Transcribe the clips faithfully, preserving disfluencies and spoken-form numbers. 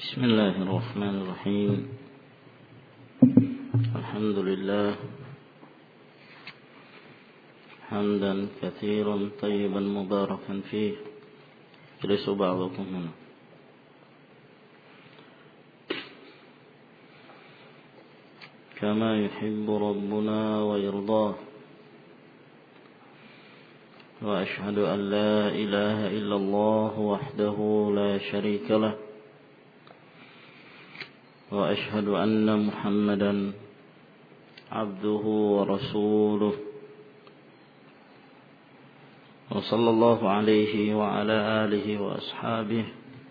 بسم الله الرحمن الرحيم. الحمد لله حمدا كثيرا طيبا مباركا فيه يجلس بعضكم هنا كما يحب ربنا ويرضاه، وأشهد أن لا إله إلا الله وحده لا شريك له، وأشهد أن محمدا عبده ورسوله، وصلى الله عليه وعلى آله وأصحابه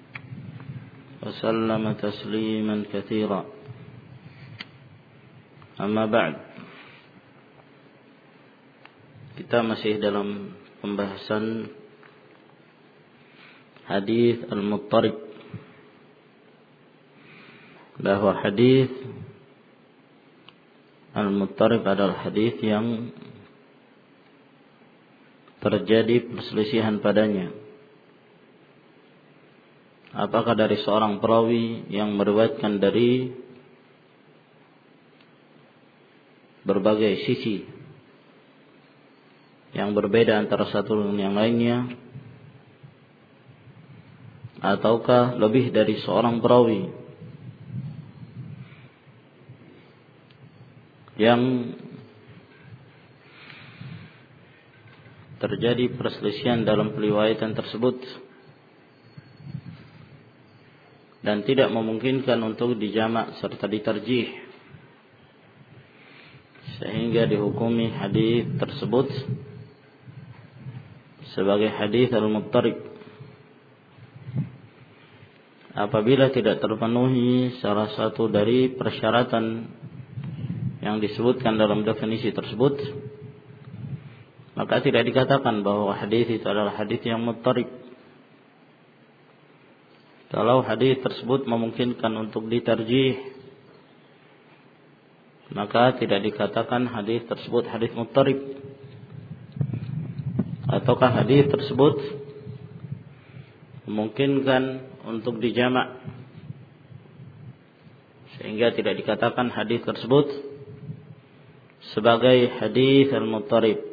وسلم تسليما كثيرا. Amma ba'd. Kita masih dalam pembahasan hadis al-muttarib, bahwa hadis al-muttarib adalah hadis yang terjadi perselisihan padanya. Apakah dari seorang perawi yang meriwayatkan dari berbagai sisi yang berbeda antara satu dengan yang lainnya, ataukah lebih dari seorang perawi yang terjadi perselisihan dalam periwayatan tersebut dan tidak memungkinkan untuk dijamak serta ditarjih, sehingga dihukumi hadis tersebut sebagai hadis al-muttarib apabila tidak terpenuhi salah satu dari persyaratan yang disebutkan dalam definisi tersebut. Maka tidak dikatakan bahwa hadis itu adalah hadis yang muttarib. Kalau hadis tersebut memungkinkan untuk ditarjih, maka tidak dikatakan hadis tersebut hadis muttarib. Ataukah hadis tersebut memungkinkan untuk dijamak, sehingga tidak dikatakan hadis tersebut sebagai hadis al-muttarib.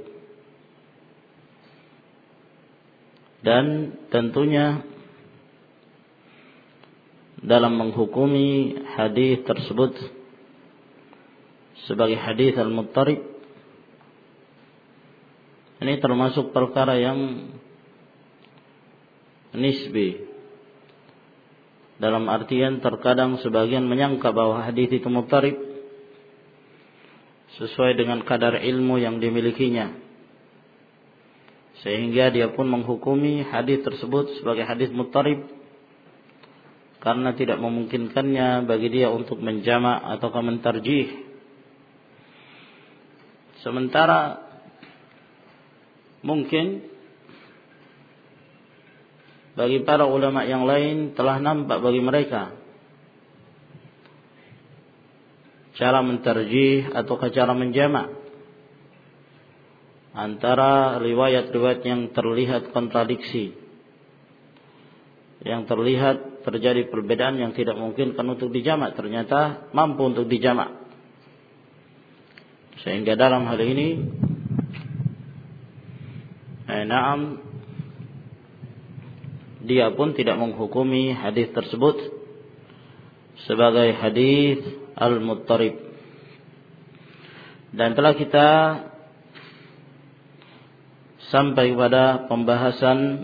Dan tentunya dalam menghukumi hadis tersebut sebagai hadis al-muttarib, ini termasuk perkara yang nisbi, dalam artian terkadang sebagian menyangka bahwa hadis itu muttarib sesuai dengan kadar ilmu yang dimilikinya, sehingga dia pun menghukumi hadis tersebut sebagai hadis muttarib karena tidak memungkinkannya bagi dia untuk menjamak atau mentarjih. Sementara mungkin bagi para ulama yang lain telah nampak bagi mereka cara mentarjih atau cara menjamak antara riwayat-riwayat yang terlihat kontradiksi, yang terlihat terjadi perbedaan yang tidak memungkinkan untuk dijamak, ternyata mampu untuk dijamak. Sehingga dalam hal ini eh, na'am dia pun tidak menghukumi hadis tersebut sebagai hadis al-muttarib. Dan telah kita sampai pada pembahasan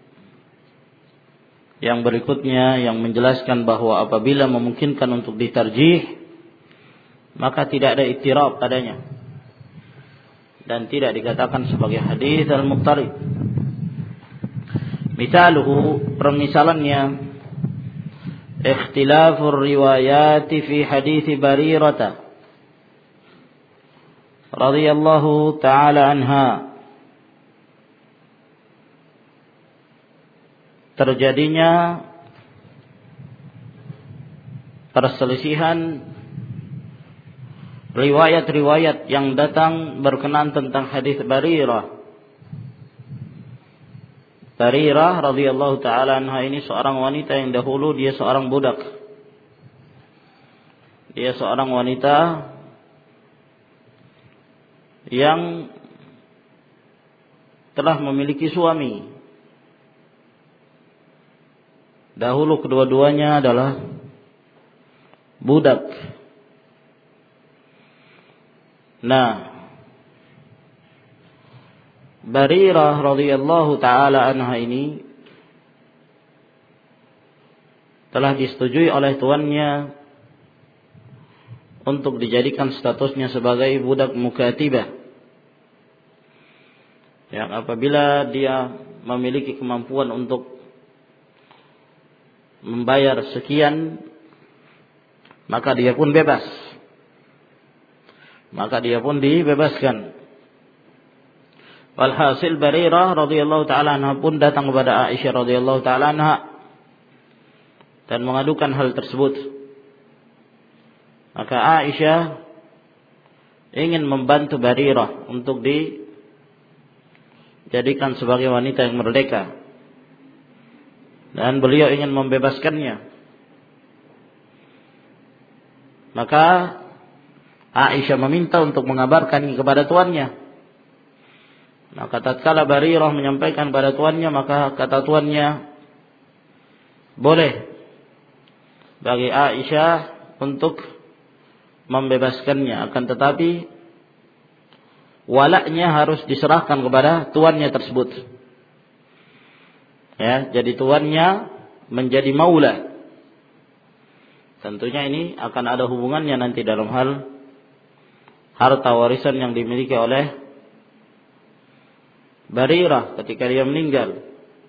yang berikutnya yang menjelaskan bahwa apabila memungkinkan untuk ditarjih, maka tidak ada ittirab padanya dan tidak dikatakan sebagai hadis al-muttarib. Misaluhu, permisalannya, ikhtilafur riwayati fi hadis Barirah radhiyallahu ta'ala anha. Terjadinya perselisihan riwayat-riwayat yang datang berkenaan tentang hadis Barirah. Barirah radhiyallahu taala anha ini seorang wanita yang dahulu dia seorang budak. Dia seorang wanita yang telah memiliki suami. Dahulu kedua-duanya adalah budak. Nah, Barirah radhiyallahu taala anha ini telah disetujui oleh tuannya untuk dijadikan statusnya sebagai budak mukatibah. Yang apabila dia memiliki kemampuan untuk membayar sekian, maka dia pun bebas. Maka dia pun dibebaskan. Walhasil Barirah radhiyallahu taala anha pun datang kepada Aisyah radhiyallahu taala anha dan mengadukan hal tersebut. Maka Aisyah ingin membantu Barirah untuk dijadikan sebagai wanita yang merdeka, dan beliau ingin membebaskannya. Maka Aisyah meminta untuk mengabarkan kepada tuannya. Maka tatkala Barirah menyampaikan kepada tuannya, maka kata tuannya, boleh bagi Aisyah untuk membebaskannya, akan tetapi walaknya harus diserahkan kepada tuannya tersebut. Ya, jadi tuannya menjadi maula. Tentunya ini akan ada hubungannya nanti dalam hal harta warisan yang dimiliki oleh Barirah ketika dia meninggal.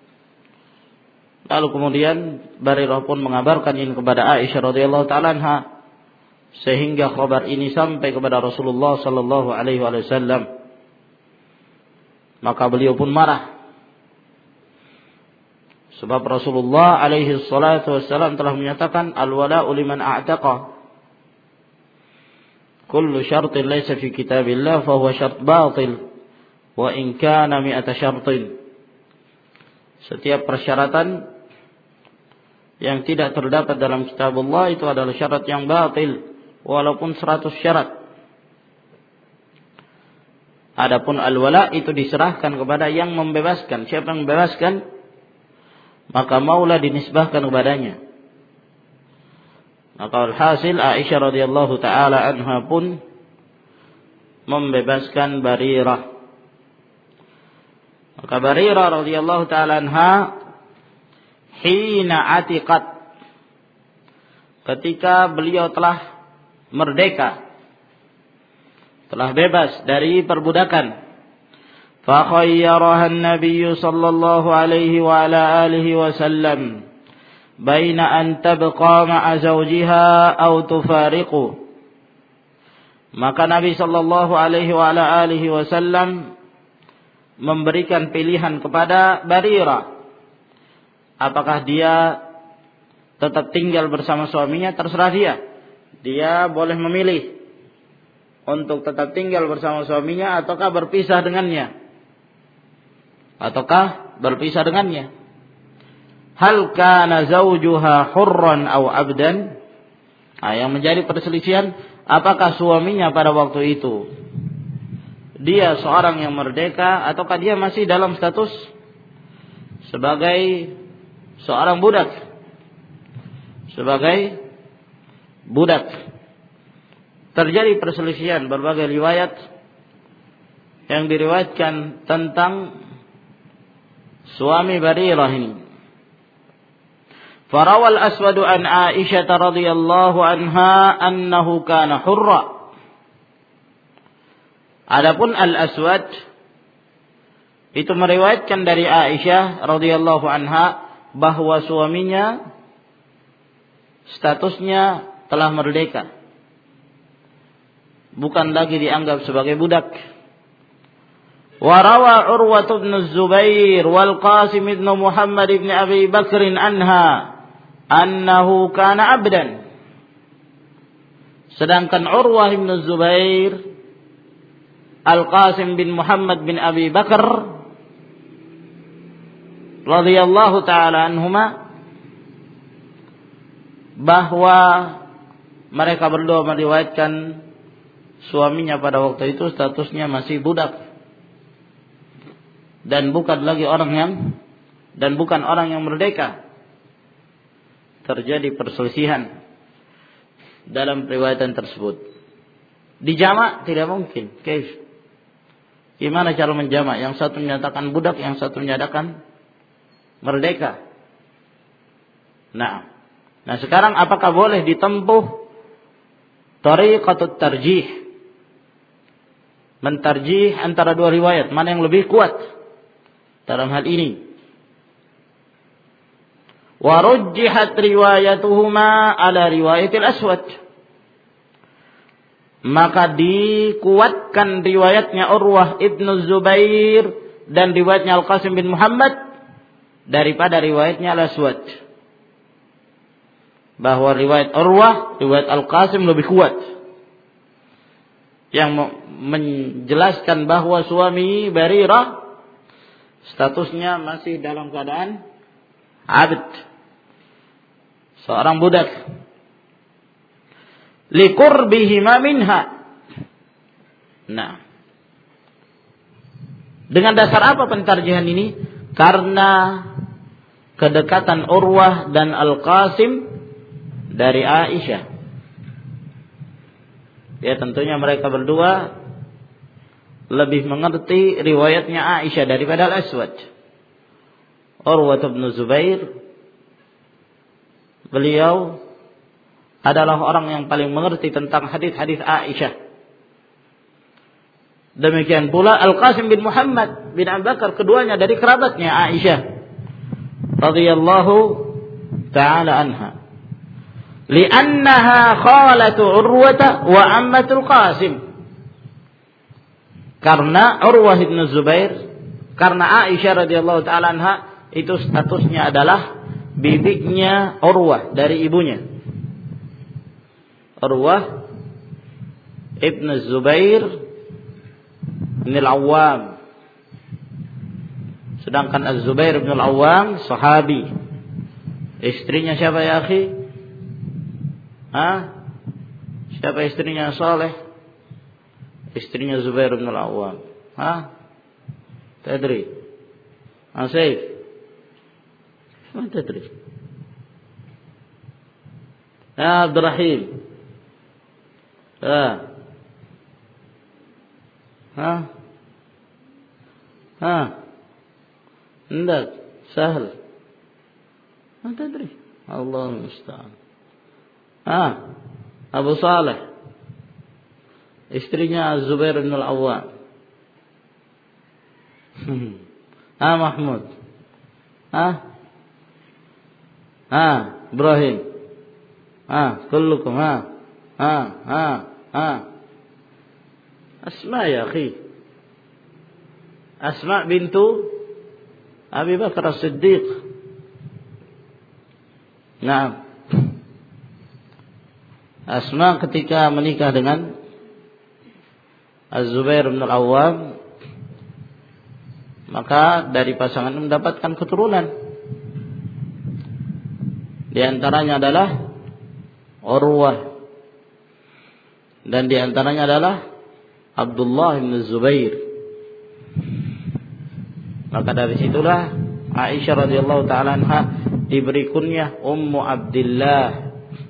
Lalu kemudian Barirah pun mengabarkan ini kepada Aisyah radhiyallahu taala anha, sehingga kabar ini sampai kepada Rasulullah sallallahu alaihi wasallam. Maka beliau pun marah. Sebab Rasulullah alaihi salatu wasallam telah menyatakan, al-wala'u liman a'taqa. Kullu syartin laysa fi kitabillah fa huwa syart batil. Wa in kana mi'ata syartin. Setiap persyaratan yang tidak terdapat dalam kitab Allah itu adalah syarat yang batil, walaupun seratus syarat. Adapun al-wala itu diserahkan kepada yang membebaskan. Siapa yang membebaskan, maka maula dinisbahkan kepadanya. Maka alhasil Aisyah radhiyallahu taala anha pun membebaskan Barirah. Maka Barirah radhiyallahu taala anha hina atiqat, ketika beliau telah merdeka, telah bebas dari perbudakan, fa khayyaraha an-nabiy sallallahu alaihi wa ala alihi wasallam baina an tabqa ma'a zawjiha aw tufariqu. Maka Nabi sallallahu alaihi wa ala alihi wasallam memberikan pilihan kepada Barirah, apakah dia tetap tinggal bersama suaminya, terserah dia. Dia boleh memilih untuk tetap tinggal bersama suaminya ataukah berpisah dengannya. Ataukah berpisah dengannya. Hal kana zawjuha hurran aw abdan? Nah, yang menjadi perselisihan, apakah suaminya pada waktu itu dia seorang yang merdeka ataukah dia masih dalam status sebagai seorang budak. Sebagai budak. Terjadi perselisihan, berbagai riwayat yang diriwayatkan tentang suami Barirah ini. Farawal aswadu an Aisyah radhiyallahu anha annahu kana hurra. Adapun al-aswad itu meriwayatkan dari Aisyah radhiyallahu anha bahwa suaminya statusnya telah merdeka, bukan lagi dianggap sebagai budak. Warawa Urwah bin Zubair wal Qasim bin Muhammad bin Abi Bakr anha annahu kana abdan. Sedangkan Urwah bin Zubair, Al-Qasim bin Muhammad bin Abi Bakar radhiyallahu taala anhuma, bahwa mereka berdua meriwayatkan suaminya pada waktu itu statusnya masih budak dan bukan lagi orang yang dan bukan orang yang merdeka. Terjadi perselisihan dalam riwayatan tersebut. Dijamak tidak mungkin. Kaif? Gimana cara menjamak? Yang satu menyatakan budak, yang satu menyatakan merdeka. Nah, nah sekarang apakah boleh ditempuh tariqatut tarjih? Mentarjih antara dua riwayat, mana yang lebih kuat dalam hal ini? Wa rujjihat riwayatuhuma ala riwayatil aswad. Maka dikuatkan riwayatnya Urwah ibnu Zubair dan riwayatnya Al-Qasim bin Muhammad daripada riwayatnya Al-Aswad. Bahwa riwayat Urwah, riwayat Al-Qasim lebih kuat. Yang menjelaskan bahwa suami Barirah statusnya masih dalam keadaan abd, seorang budak. Liqurbihima minha. Nah, dengan dasar apa pentarjihan ini? Karena kedekatan Urwah dan Al-Qasim dari Aisyah. Ya, tentunya mereka berdua lebih mengerti riwayatnya Aisyah daripada Al-Aswad. Urwah bin Zubair, beliau adalah orang yang paling mengerti tentang hadis-hadis Aisyah. Demikian pula Al-Qasim bin Muhammad bin Abu Bakar, keduanya dari kerabatnya Aisyah radhiyallahu taala anha. Li'annaha khalatu Urwah wa ammatul Qasim. Karena Urwah bin Zubair, karena Aisyah radhiyallahu taala anha itu statusnya adalah bibiknya Urwah dari ibunya. Urwah ibn Zubair bin Al-Awwam. Sedangkan Az-Zubair bin Al-Awwam sahabi. Istrinya siapa ya akhi? Hah? Siapa istrinya Saleh? Istrinya Zubair bin Al-Awwam. Hah? Tadri? Asif? Ma tadri? Ya Abdurrahim. ها ها ها عندك سهل ما تدري الله المستعان. ها Abu Saleh istrinya Az-Zubair bin Al-Awwam. Ha Mahmud. Ha ha Ibrahim. Ha kullukum ha ha ha ها أسماء يا أخي. أسماء بنت أبي بكر الصديق. Nah, Asma ketika menikah dengan Az-Zubair bin Al-Awwam, maka dari pasangan mendapatkan keturunan. Di antaranya adalah Urwah, dan di antaranya adalah Abdullah bin Zubair. Maka dari situlah Aisyah radhiyallahu taala anha diberi kunyah Ummu Abdillah.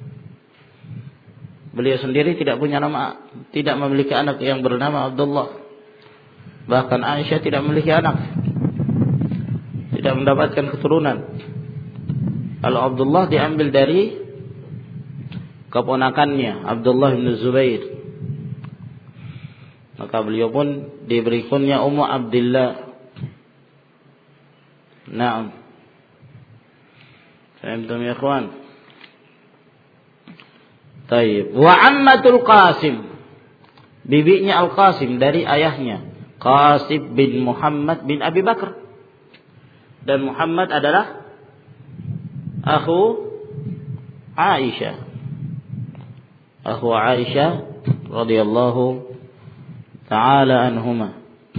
Beliau sendiri tidak punya nama, tidak memiliki anak yang bernama Abdullah. Bahkan Aisyah tidak memiliki anak, tidak mendapatkan keturunan. Kalau Abdullah diambil dari keponakannya Abdullah bin Zubair. Maka beliau pun diberi kunyah Ummu Abdillah. Naam. Fahimtum ya ikhwan? Taib. Wa ammatul Qasim, bibinya Al-Qasim dari ayahnya Qasim bin Muhammad bin Abi Bakar. Dan Muhammad adalah akhu Aisyah. Akhu Aisyah radhiyallahu ta'ala anhuma.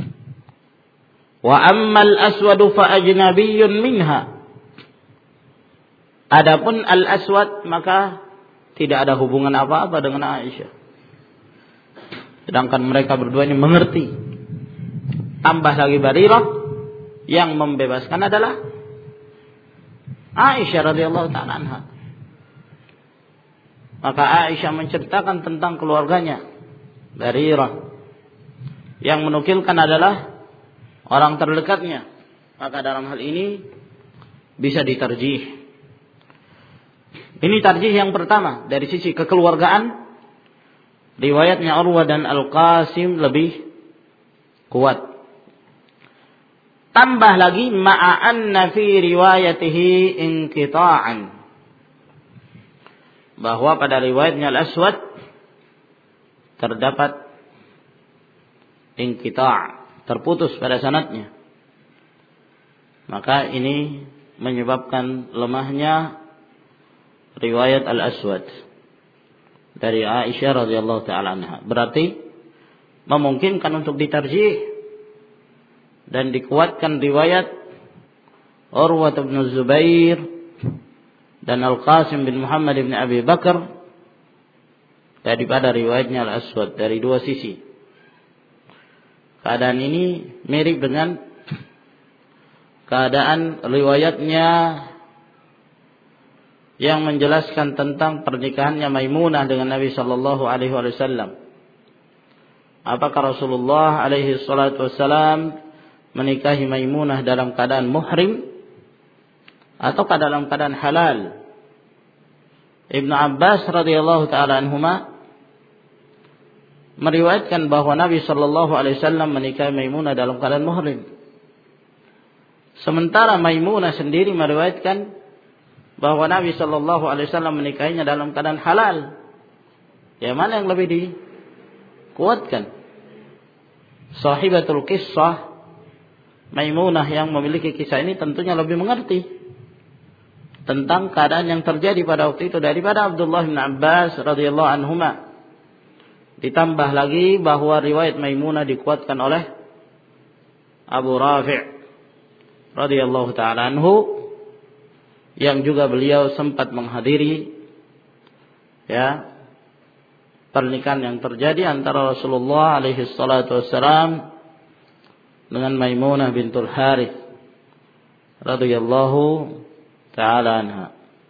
Wa ammal aswad fa ajnabiyyun minha. Adapun al-aswad maka tidak ada hubungan apa-apa dengan Aisyah. Sedangkan mereka berdua ini mengerti. Tambah lagi Barirah, yang membebaskan adalah Aisyah radhiyallahu ta'ala anha. Maka Aisyah menceritakan tentang keluarganya. Barirah yang menukilkan adalah orang terdekatnya. Maka dalam hal ini bisa ditarjih. Ini tarjih yang pertama dari sisi kekeluargaan. Riwayatnya Urwah dan Al-Qasim lebih kuat. Tambah lagi ma'anna fi riwayatihi inqita'an, bahwa pada riwayatnya Al-Aswad terdapat inqita', terputus pada sanadnya. Maka ini menyebabkan lemahnya riwayat Al-Aswad dari Aisyah radhiyallahu ta'ala anha. Berarti memungkinkan untuk ditarjih dan dikuatkan riwayat Urwah bin Zubair dan Al-Qasim bin Muhammad bin Abi Bakar daripada riwayatnya Al-Aswad dari dua sisi. Keadaan ini mirip dengan keadaan riwayatnya yang menjelaskan tentang pernikahannya Maimunah dengan Nabi sallallahu alaihi wasallam. Apakah Rasulullah alaihi salatu wasallam menikahi Maimunah dalam keadaan muhrim ataukah dalam keadaan halal? Ibnu Abbas radhiyallahu taala anhuma meriwayatkan bahwa Nabi sallallahu alaihi wasallam menikahi Maimunah dalam keadaan muhrim. Sementara Maimunah sendiri meriwayatkan bahwa Nabi sallallahu alaihi wasallam menikahinya dalam keadaan halal. Ya, mana yang lebih dikuatkan? Sahibatul qissah Maimunah yang memiliki kisah ini tentunya lebih mengerti tentang keadaan yang terjadi pada waktu itu daripada Abdullah bin Abbas radhiyallahu anhuma. Ditambah lagi bahwa riwayat Maimunah dikuatkan oleh Abu Rafi' radhiyallahu ta'ala anhu, yang juga beliau sempat menghadiri ya pernikahan yang terjadi antara Rasulullah alaihi salatu wassalam dengan Maimunah bintul Harith radhiyallahu ta'ala anha.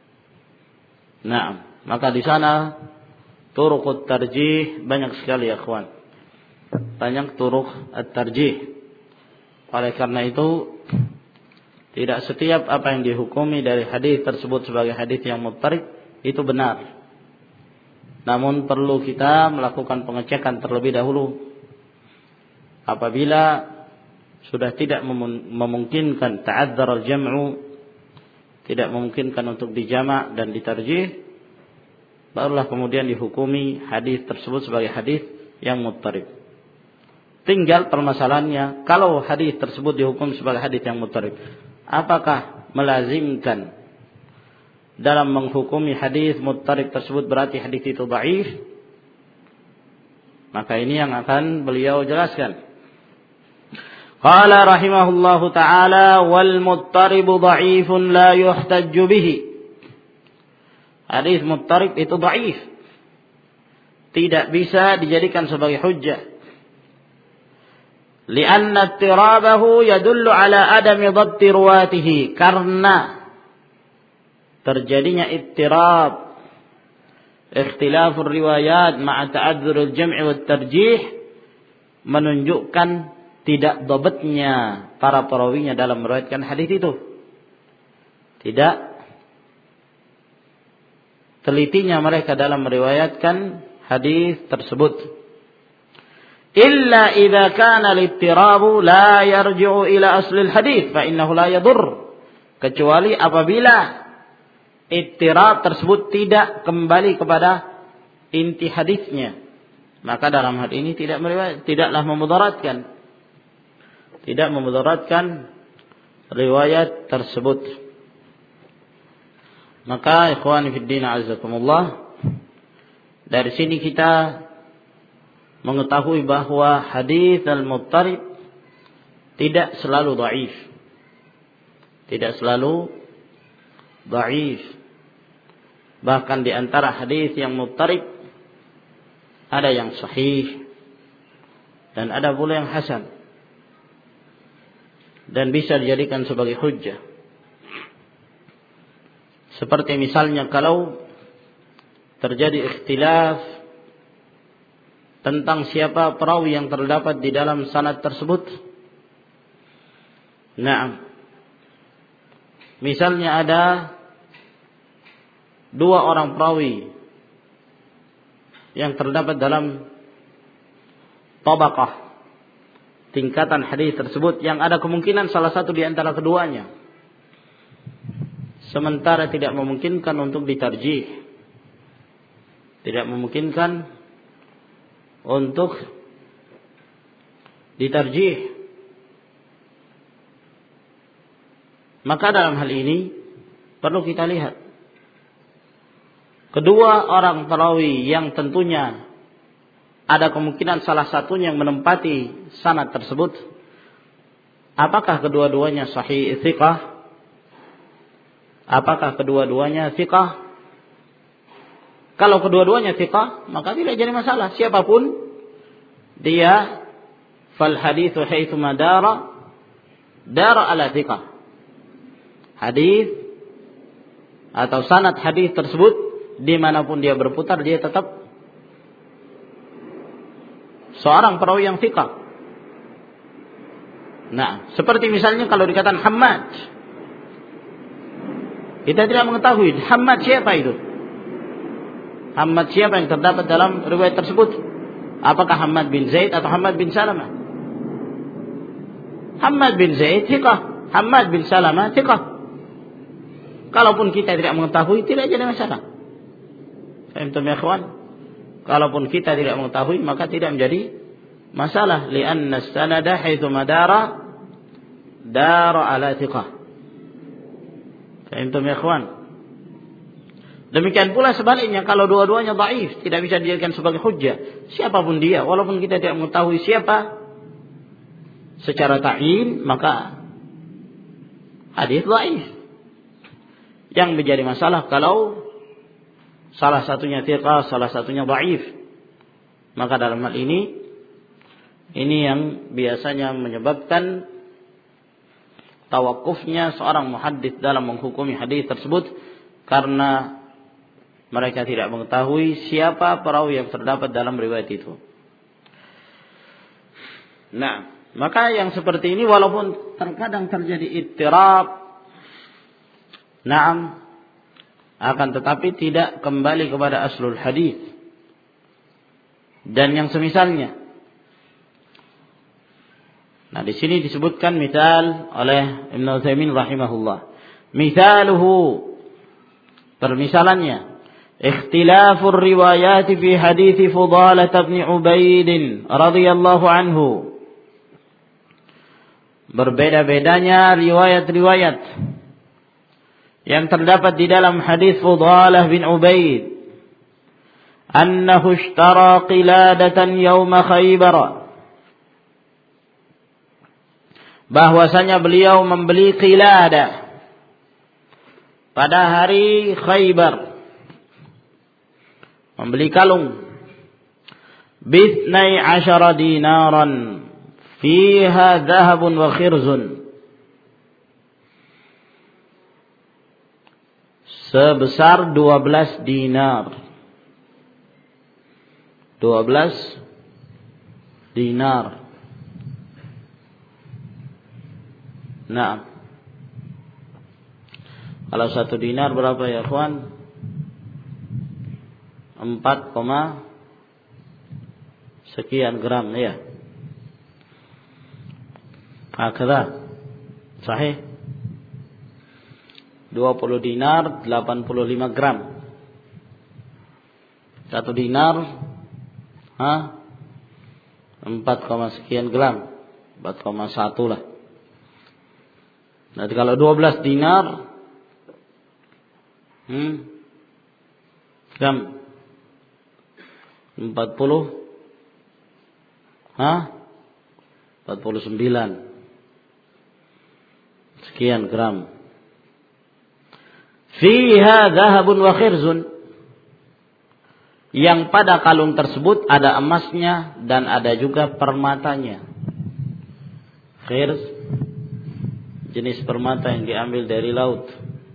Naam, maka di sana turuq tarjih banyak sekali ya kawan. Banyak turuq at-tarjih. Oleh karena itu tidak setiap apa yang dihukumi dari hadis tersebut sebagai hadis yang muttarib itu benar. Namun perlu kita melakukan pengecekan terlebih dahulu. Apabila sudah tidak memungkinkan ta'adzar al-jam'u, tidak memungkinkan untuk dijamak dan ditarjih, barulah kemudian dihukumi hadis tersebut sebagai hadis yang muttarib. Tinggal permasalahannya, kalau hadis tersebut dihukum sebagai hadis yang muttarib, apakah melazimkan dalam menghukumi hadis muttarib tersebut berarti hadis itu dhaif? Maka ini yang akan beliau jelaskan. Qala rahimahullahu ta'ala wal muttaribu dha'ifun la yuhtajju bihi. Hadis muttarib itu dhaif, tidak bisa dijadikan sebagai hujjah. Lianna ittirabahu yadullu ala adami dhabti ruwatihi, karena terjadinya ittirab, ikhtilafur riwayat ma'a ta'adzurul jam'i wat tarjih, menunjukkan tidak dhabatnya para perawinya dalam meriwayatkan hadis itu. Tidak telitinya mereka dalam meriwayatkan hadis tersebut. Illa idza kana al-ittirabu la yarji'u ila asli al-hadits fa innahu la yadur. Kecuali apabila ittirab tersebut tidak kembali kepada inti hadisnya, maka dalam hal ini tidak meriwayat, tidaklah memudaratkan, tidak memudaratkan riwayat tersebut. Maka ikhwani fid din azakumullah, dari sini kita mengetahui bahwa hadis al-muttarib tidak selalu dhaif. Tidak selalu dhaif. Bahkan di antara hadis yang muttarib ada yang sahih dan ada pula yang hasan dan bisa dijadikan sebagai hujjah. Seperti misalnya kalau terjadi ikhtilaf tentang siapa perawi yang terdapat di dalam sanad tersebut. Nah, misalnya ada dua orang perawi yang terdapat dalam tabaqah tingkatan hadis tersebut yang ada kemungkinan salah satu di antara keduanya sementara tidak memungkinkan untuk ditarjih, tidak memungkinkan untuk ditarjih, maka dalam hal ini perlu kita lihat kedua orang perawi yang tentunya ada kemungkinan salah satunya yang menempati sanad tersebut, apakah kedua-duanya sahih thiqah? Apakah kedua-duanya thiqah? Kalau kedua-duanya thiqah, maka tidak jadi masalah. Siapapun dia, fal hadithu haitsu madara dara ala thiqah. Hadis atau sanad hadis tersebut dimanapun dia berputar, dia tetap seorang perawi yang thiqah. Nah, seperti misalnya kalau dikatakan Hammad, kita tidak mengetahui Hammad siapa itu. Hammad siapa yang terdapat dalam riwayat tersebut? Apakah Hammad bin Zaid atau Hammad bin Salamah? Hammad bin Zaid thiqah, Hammad bin Salamah thiqah. Kalaupun kita tidak mengetahui, tidak jadi masalah. Fahimtum ya ikhwan? Kalaupun kita tidak mengetahui, maka tidak menjadi masalah. Lianna as-sanada haitsu madara dara ala thiqah. Fahimtum ya ikhwan? Demikian pula sebaliknya, kalau dua-duanya dhaif, tidak bisa dijadikan sebagai hujjah. Siapapun dia, walaupun kita tidak mengetahui siapa secara ta'yin, maka hadis dhaif. Yang menjadi masalah kalau salah satunya thiqah, salah satunya dhaif. Maka dalam hal ini, ini yang biasanya menyebabkan tawakufnya seorang muhaddits dalam menghukumi hadis tersebut, karena mereka tidak mengetahui siapa perawi yang terdapat dalam riwayat itu. Nah, maka yang seperti ini walaupun terkadang terjadi ittirab, na'am, akan tetapi tidak kembali kepada aslul hadis dan yang semisalnya. Nah, di sini disebutkan misal oleh Ibnu Utsaimin rahimahullah. Misaluhu, permisalannya, ikhtilafur riwayat fi hadits Fudalah bin Ubaid radhiyallahu anhu. Berbeda-bedanya riwayat-riwayat yang terdapat di dalam hadis Fudalah bin Ubaid, annahu ishtara qiladatan yawma Khaybar, bahwasanya beliau membeli qiladah pada hari Khaybar, membeli kalung, bithnai asyara dinaran fiha dhahabun wa khirzun, sebesar dua belas dinar. dua belas dinar. Nah, kalau satu dinar berapa ya kawan? empat, sekian gram ya. Hakada. Sahih. dua puluh dinar, delapan puluh lima gram. Satu dinar, ha? empat, sekian gram. empat koma satu lah. Nanti kalau dua belas dinar, hmm, gram. empat puluh, ha? empat puluh sembilan. Sekian gram. Fiha dhahabun wa khirzun. yang pada kalung tersebut ada emasnya dan ada juga permatanya. Khirs, jenis permata yang diambil dari laut.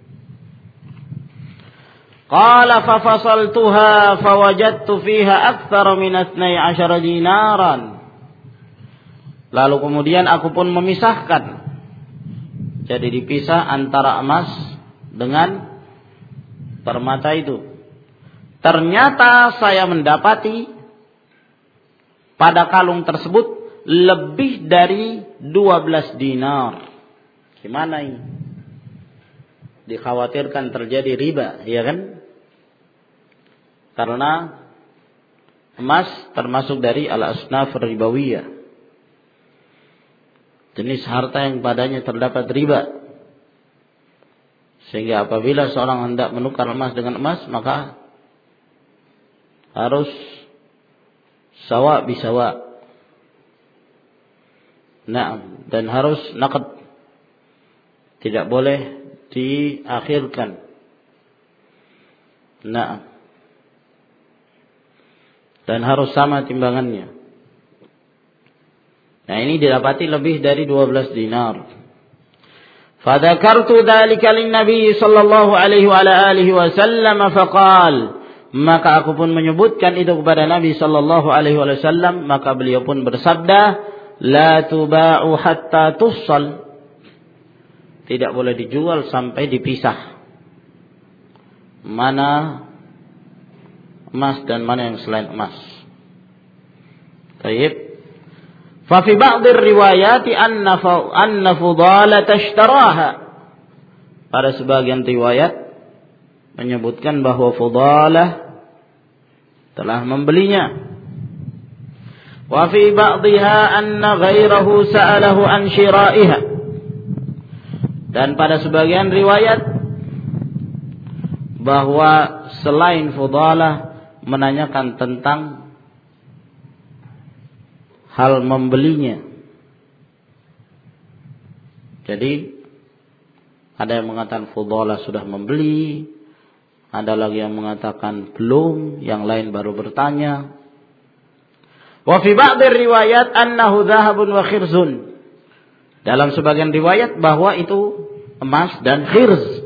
Qala fa fasaltuha fawajadtu fiha aktsara min ithnai asyara dinaran. Lalu kemudian aku pun memisahkan. Jadi dipisah antara emas dengan permata itu. Ternyata saya mendapati pada kalung tersebut lebih dari dua belas dinar. Gimana ini? Dikhawatirkan terjadi riba, ya kan? Karena emas termasuk dari al-asnaf ribawiyah. Jenis harta yang padanya terdapat riba. Sehingga apabila seorang hendak menukar emas dengan emas, maka harus sawa bisawa. Nah, dan harus naqd. Tidak boleh diakhirkan. Nah, dan harus sama timbangannya. Nah, ini didapati lebih dari dua belas dinar. Fadzakartu dzalika lin-nabi sallallahu alaihi wa alihi wasallam faqal, maka aku pun menyebutkan itu kepada Nabi sallallahu alaihi wasallam, maka beliau pun bersabda, la tuba'u hatta tussal. Tidak boleh dijual sampai dipisah. Mana emas dan mana yang selain emas. Baik. Fa fi ba'dhi riwayati anna anna Fudalah tashtaraha. Pada sebagian riwayat menyebutkan bahwa Fudalah telah membelinya. Wa fi ba'dhiha anna ghairahu sa'alahu an shira'iha. Dan pada sebagian riwayat bahwa selain Fudalah menanyakan tentang hal membelinya. Jadi ada yang mengatakan Fudalah sudah membeli, ada lagi yang mengatakan belum, yang lain baru bertanya. Wa fi ba'd riwayat annahu dhahabun wa khirzun. Dalam sebagian riwayat bahwa itu emas dan khirz.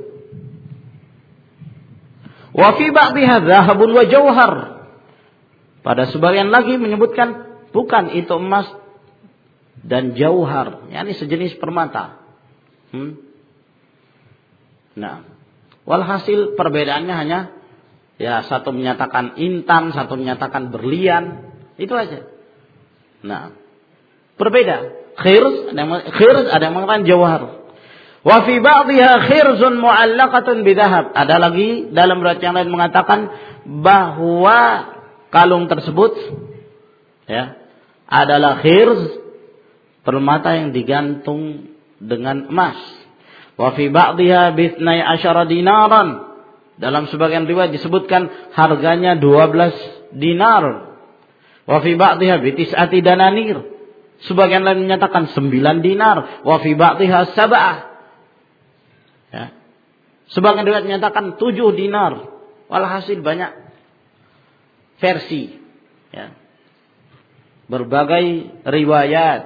Wa fi ba'dihha dhahabun wa jauhar. Pada sebagian lagi menyebutkan bukan itu emas dan jauhar, yakni sejenis permata. Hmm? Nah, walhasil perbedaannya hanya ya satu menyatakan intan, satu menyatakan berlian, itu aja. Nah, berbeda. Khirz, ada yang khirz, ada yang mengatakan jauhar. Wa fi ba'dihha khirzun mu'allaqatun bidhahab. Ada lagi dalam riwayat yang lain mengatakan bahwa kalung tersebut ya adalah khirz, permata yang digantung dengan emas. Wa fi ba'dihha bi ithnai asyara dinaran. Dalam sebagian riwayat disebutkan harganya dua belas dinar. Wa fi ba'dihha bi tis'ati dananir. Sebagian lain menyatakan sembilan dinar. Wa fi ba'dihha sab'ah. Ya. Sebagian riwayat menyatakan tujuh dinar. Walhasil banyak versi. Ya. Berbagai riwayat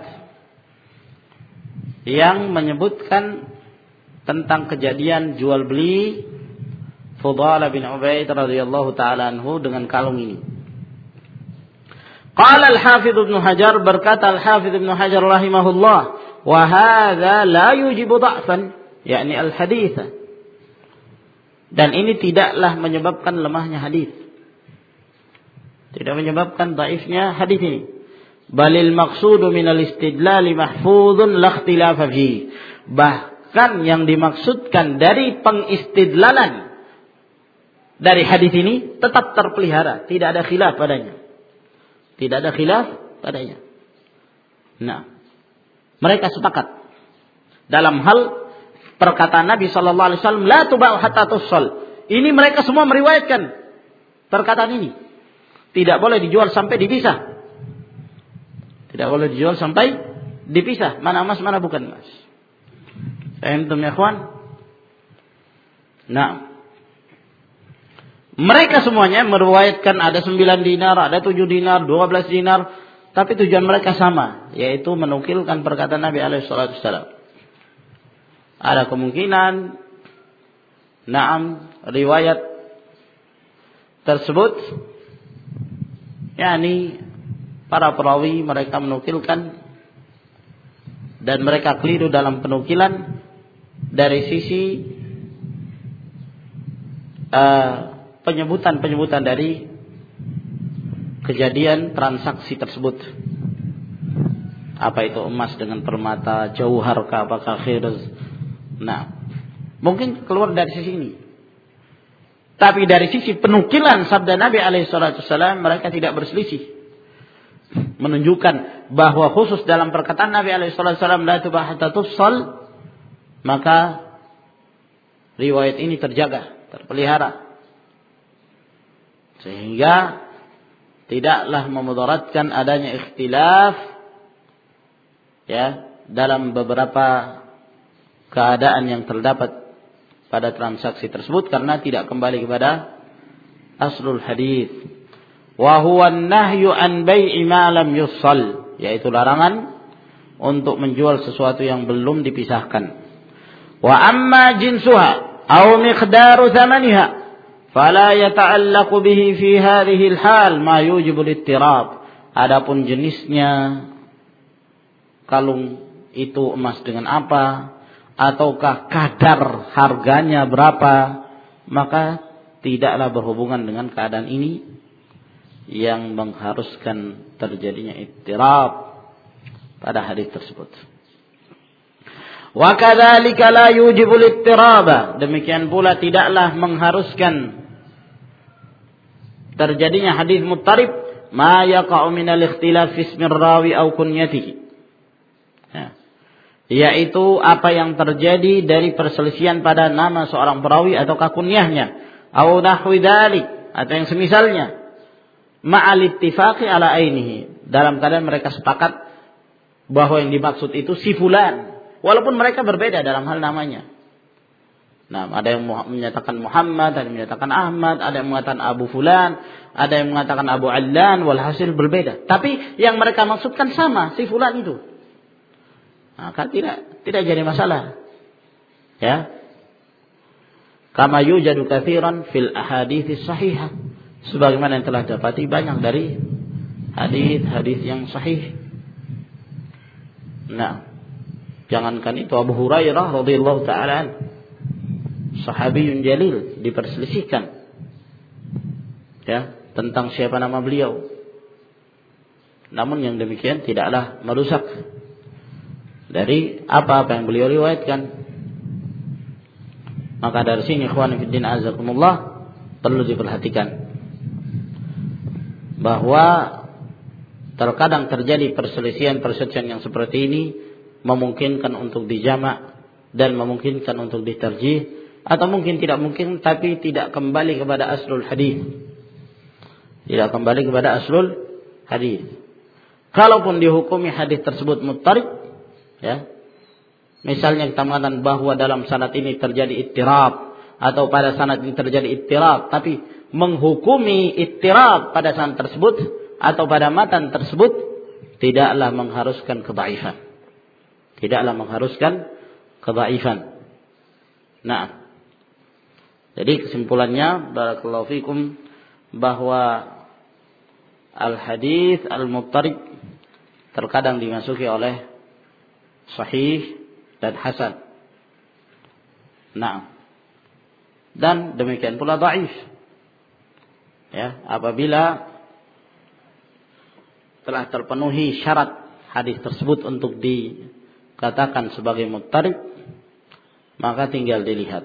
yang menyebutkan tentang kejadian jual beli Fudalah bin Ubaid radhiyallahu taala anhu dengan kalung ini. Qala al-Hafidz Ibnu Hajar, berkata al-Hafidz Ibnu Hajar rahimahullah, wa hadza la yujibu dha'fan, yakni al-hadits. Dan ini tidaklah menyebabkan lemahnya hadis. Tidak menyebabkan dhaifnya hadis ini. Balil maqsudu minal istidlal mahfuzun la ikhtilafa fi. Bahkan yang dimaksudkan dari pengistidlalan dari hadis ini tetap terpelihara, tidak ada khilaf padanya. Tidak ada khilaf padanya. Nah, mereka sepakat dalam hal perkataan Nabi sallallahu alaihi wasallam, la tuba'u hatta tussal. Ini mereka semua meriwayatkan perkataan ini. Tidak boleh dijual sampai dipisah. Tidak boleh dijual sampai dipisah. Mana emas, mana bukan emas. Faham ya ikhwan? Nah, Mereka semuanya meriwayatkan ada sembilan dinar, ada tujuh dinar, dua belas dinar, tapi tujuan mereka sama, yaitu menukilkan perkataan Nabi alaihi salatu wasallam. Ada kemungkinan na'am riwayat tersebut yakni para perawi mereka menukilkan dan mereka keliru dalam penukilan dari sisi uh, penyebutan-penyebutan dari kejadian transaksi tersebut. Apa itu emas dengan permata, jauhar kah, apakah khirz. Nah, mungkin keluar dari sisi ini. Tapi dari sisi penukilan sabda Nabi alaihi salatu wasallam mereka tidak berselisih. Menunjukkan bahwa khusus dalam perkataan Nabi alaihi salatu wasallam la tubah hatta tufsal, maka riwayat ini terjaga, terpelihara. Sehingga tidaklah memudaratkan adanya ikhtilaf ya dalam beberapa keadaan yang terdapat pada transaksi tersebut karena tidak kembali kepada aslul hadis. Wa huwa an-nahyu an bai'i ma lam yussal, yaitu larangan untuk menjual sesuatu yang belum dipisahkan. Wa amma jinsuha aw miqdaru thamaniha fala yata'allaqu bihi fi hadhihi al-hal ma yujibu al-ittirab. Adapun jenisnya, kalung itu emas dengan apa, ataukah kadar harganya berapa, maka tidaklah berhubungan dengan keadaan ini yang mengharuskan terjadinya ittirab pada hadis tersebut. Wa kadzalika la yujibu al-ittiraba, demikian pula tidaklah mengharuskan terjadinya hadis muttarib ma yaqa'u min al-ikhtilaf fi ismi rawi aw kunyatihi, ya, yaitu apa yang terjadi dari perselisihan pada nama seorang perawi ataukah kunyahnya, aw nahwi dzalik, atau yang semisalnya, ma'al ittifaqi ala ainihi, dalam keadaan mereka sepakat bahwa yang dimaksud itu si fulan, walaupun mereka berbeda dalam hal namanya. Nah, ada yang menyatakan Muhammad, ada yang menyatakan Ahmad, ada yang mengatakan Abu Fulan, ada yang mengatakan Abu Allan, walhasil berbeda. Tapi yang mereka maksudkan sama, si fulan itu. Maka tidak tidak jadi masalah. Ya. Kama yujadu katsiran fil ahadits sahihah. Sebagaimana yang telah dapati banyak dari hadis-hadis yang sahih. Nah, jangankan itu, Abu Hurairah radhiyallahu taala, sahabiyun jalil, diperselisihkan ya tentang siapa nama beliau. Namun yang demikian tidaklah merusak dari apa-apa yang beliau riwayatkan. Maka dari sini ikhwan fillah azakumullah perlu diperhatikan bahwa terkadang terjadi perselisihan-perselisihan yang seperti ini memungkinkan untuk dijamak dan memungkinkan untuk ditarjih, atau mungkin tidak mungkin tapi tidak kembali kepada aslul hadis. Tidak kembali kepada aslul hadis. Kalaupun dihukumi hadis tersebut muttarib, ya. Misalnya kita mengatakan bahwa dalam sanad ini terjadi ittirab, atau pada sanad ini terjadi ittirab, tapi menghukumi ittirab pada sanad tersebut atau pada matan tersebut tidaklah mengharuskan kedhaifan. Tidaklah mengharuskan kedhaifan. Nah, jadi kesimpulannya barakallahu fikum bahwa al-hadis al-muttarib terkadang dimasuki oleh sahih dan hasan. Nah, dan demikian pula dhaif. Ya, apabila telah terpenuhi syarat hadis tersebut untuk dikatakan sebagai muttarib, maka tinggal dilihat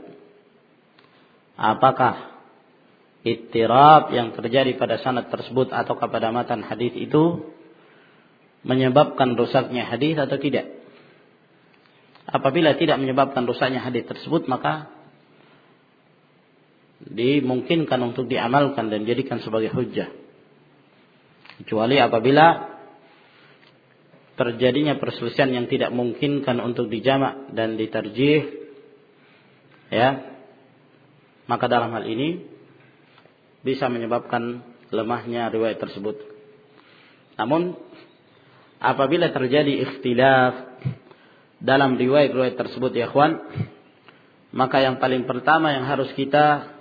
apakah ittirab yang terjadi pada sanad tersebut atau pada matan hadis itu menyebabkan rusaknya hadis atau tidak. Apabila tidak menyebabkan rusaknya hadis tersebut, maka dimungkinkan untuk diamalkan dan dijadikan sebagai hujjah. Kecuali apabila terjadinya perselisihan yang tidak memungkinkan untuk dijamak dan ditarjih, ya, maka dalam hal ini bisa menyebabkan lemahnya riwayat tersebut. Namun apabila terjadi ikhtilaf dalam riwayat-riwayat tersebut ya ikhwan, maka yang paling pertama yang harus kita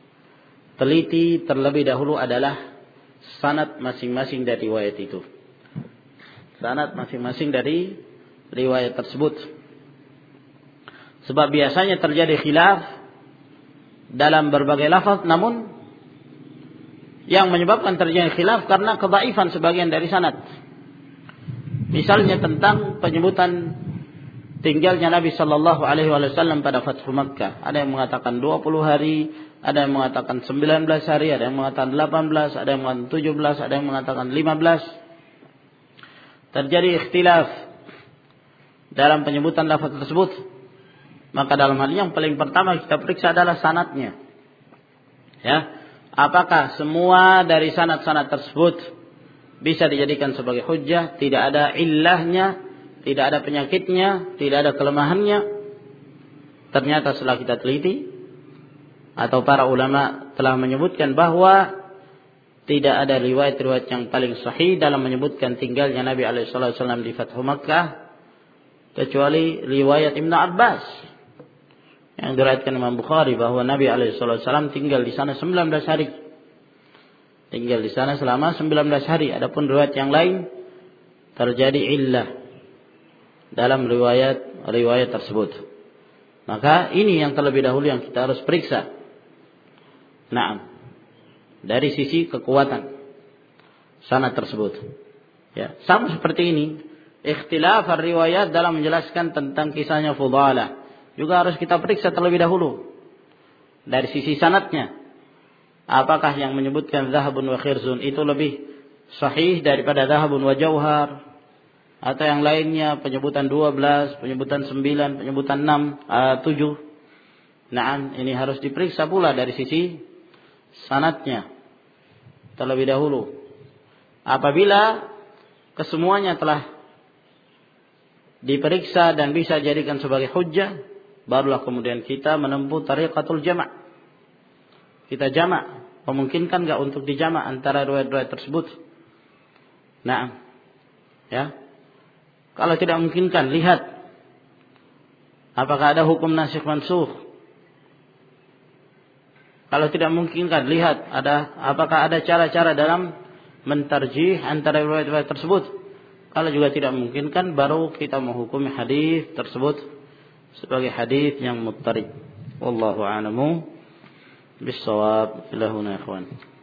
teliti terlebih dahulu adalah sanad masing-masing dari riwayat itu. Sanad masing-masing dari riwayat tersebut. Sebab biasanya terjadi khilaf dalam berbagai lafaz, namun yang menyebabkan terjadi khilaf karena kedhaifan sebagian dari sanad. Misalnya tentang penyebutan tinggalnya Nabi sallallahu alaihi wasallam pada Fathu Makkah. Ada yang mengatakan dua puluh hari, ada yang mengatakan sembilan belas hari, ada yang mengatakan delapan belas, ada yang mengatakan tujuh belas, ada yang mengatakan lima belas. Terjadi ikhtilaf dalam penyebutan lafaz tersebut. Maka dalam hal ini yang paling pertama kita periksa adalah sanadnya. Ya, apakah semua dari sanad-sanad tersebut bisa dijadikan sebagai hujjah, tidak ada illahnya, tidak ada penyakitnya, tidak ada kelemahannya? Ternyata setelah kita teliti, atau para ulama telah menyebutkan bahwa tidak ada riwayat-riwayat yang paling sahih dalam menyebutkan tinggalnya Nabi alaihi wasallam di Fathu Makkah kecuali riwayat Ibnu Abbas yang diriwayatkan Imam Bukhari bahwa Nabi alaihi wasallam tinggal di sana sembilan belas hari. Tinggal di sana selama sembilan belas hari. Adapun riwayat yang lain terjadi illah dalam riwayat-riwayat tersebut. Maka ini yang terlebih dahulu yang kita harus periksa. Naam. Dari sisi kekuatan sanad tersebut. Ya, sama seperti ini, ikhtilaf riwayat dalam menjelaskan tentang kisahnya Fudalah juga harus kita periksa terlebih dahulu dari sisi sanadnya. Apakah yang menyebutkan zahabun wa khirzun itu lebih sahih daripada zahabun wa jauhar, atau yang lainnya penyebutan dua belas, penyebutan sembilan, penyebutan enam, tujuh. Nah, ini harus diperiksa pula dari sisi sanadnya terlebih dahulu. Apabila kesemuanya telah diperiksa dan bisa dijadikan sebagai hujjah, barulah kemudian kita menempuh tariqatul jama'. Kita jama', memungkinkan enggak untuk dijama' antara riwayat-riwayat tersebut? Nah, ya. Kalau tidak memungkinkan, lihat apakah ada hukum nasikh mansukh. Kalau tidak memungkinkan, lihat ada apakah ada cara-cara dalam mentarjih antara riwayat-riwayat tersebut. Kalau juga tidak memungkinkan, baru kita menghukumi hadis tersebut sebagai hadis yang muttarib. Wallahu a'lamu bis-shawab. Ilahuna ikhwan.